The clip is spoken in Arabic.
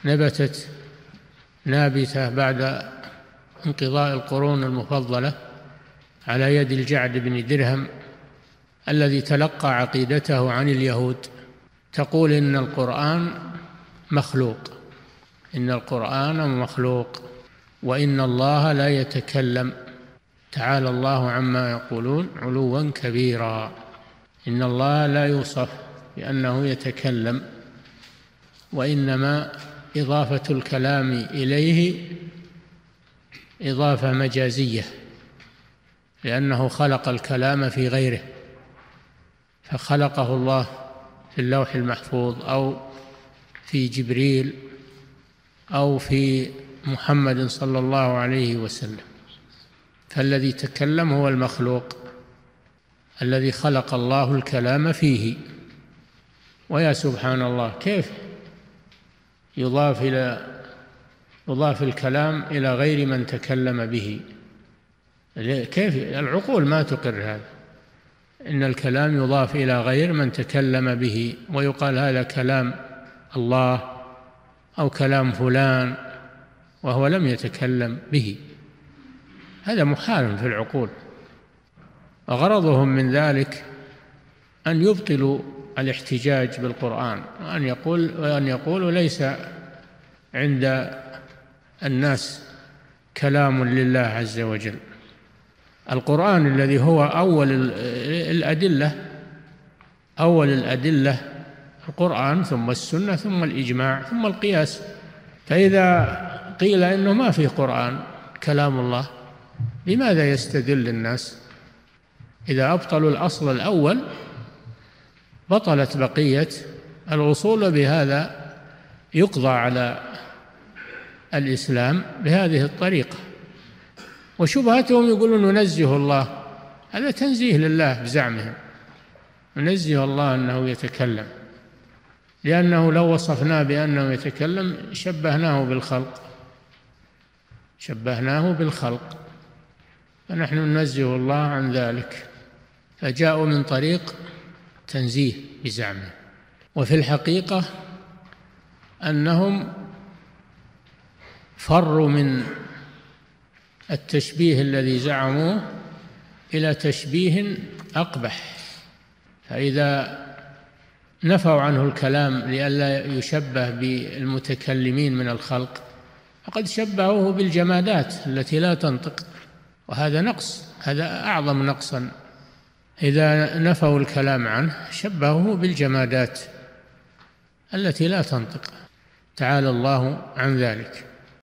نبتت نابتة بعد انقضاء القرون المفضلة على يد الجعد بن درهم الذي تلقى عقيدته عن اليهود، تقول إن القرآن مخلوق، إن القرآن مخلوق، وإن الله لا يتكلم، تعالى الله عما يقولون علوا كبيرا. إن الله لا يوصف بأنه يتكلم، وإنما إضافة الكلام إليه إضافة مجازية، لأنه خلق الكلام في غيره، فخلقه الله في اللوح المحفوظ أو في جبريل أو في محمد صلى الله عليه وسلم. فالذي تكلم هو المخلوق الذي خلق الله الكلام فيه. ويا سبحان الله، كيف يضاف الكلام إلى غير من تكلم به؟ كيف العقول ما تقر هذا، إن الكلام يضاف إلى غير من تكلم به ويقال هذا كلام الله أو كلام فلان وهو لم يتكلم به، هذا محال في العقول. وغرضهم من ذلك أن يبطلوا الاحتجاج بالقرآن، وأن يقولوا ليس عند الناس كلام لله عز وجل. القرآن الذي هو أول الأدلة القرآن، ثم السنة، ثم الإجماع، ثم القياس. فإذا قيل إنه ما فيه قرآن كلام الله، لماذا يستدل الناس؟ إذا أبطلوا الأصل الأول بطلت بقية الأصول. بهذا يقضى على الإسلام بهذه الطريقة. وشبهتهم يقولون ننزه الله، هذا تنزيه لله بزعمهم، ننزه الله أنه يتكلم، لأنه لو وصفناه بأنه يتكلم شبهناه بالخلق، فنحن ننزه الله عن ذلك. فجاءوا من طريق تنزيه بزعمه. وفي الحقيقة أنهم فروا من التشبيه الذي زعموه إلى تشبيه أقبح. فإذا نفوا عنه الكلام لئلا يشبه بالمتكلمين من الخلق، فقد شبهوه بالجمادات التي لا تنطق، وهذا نقص، هذا أعظم نقصا. إذا نفوا الكلام عنه شبهوه بالجمادات التي لا تنطق، تعالى الله عن ذلك.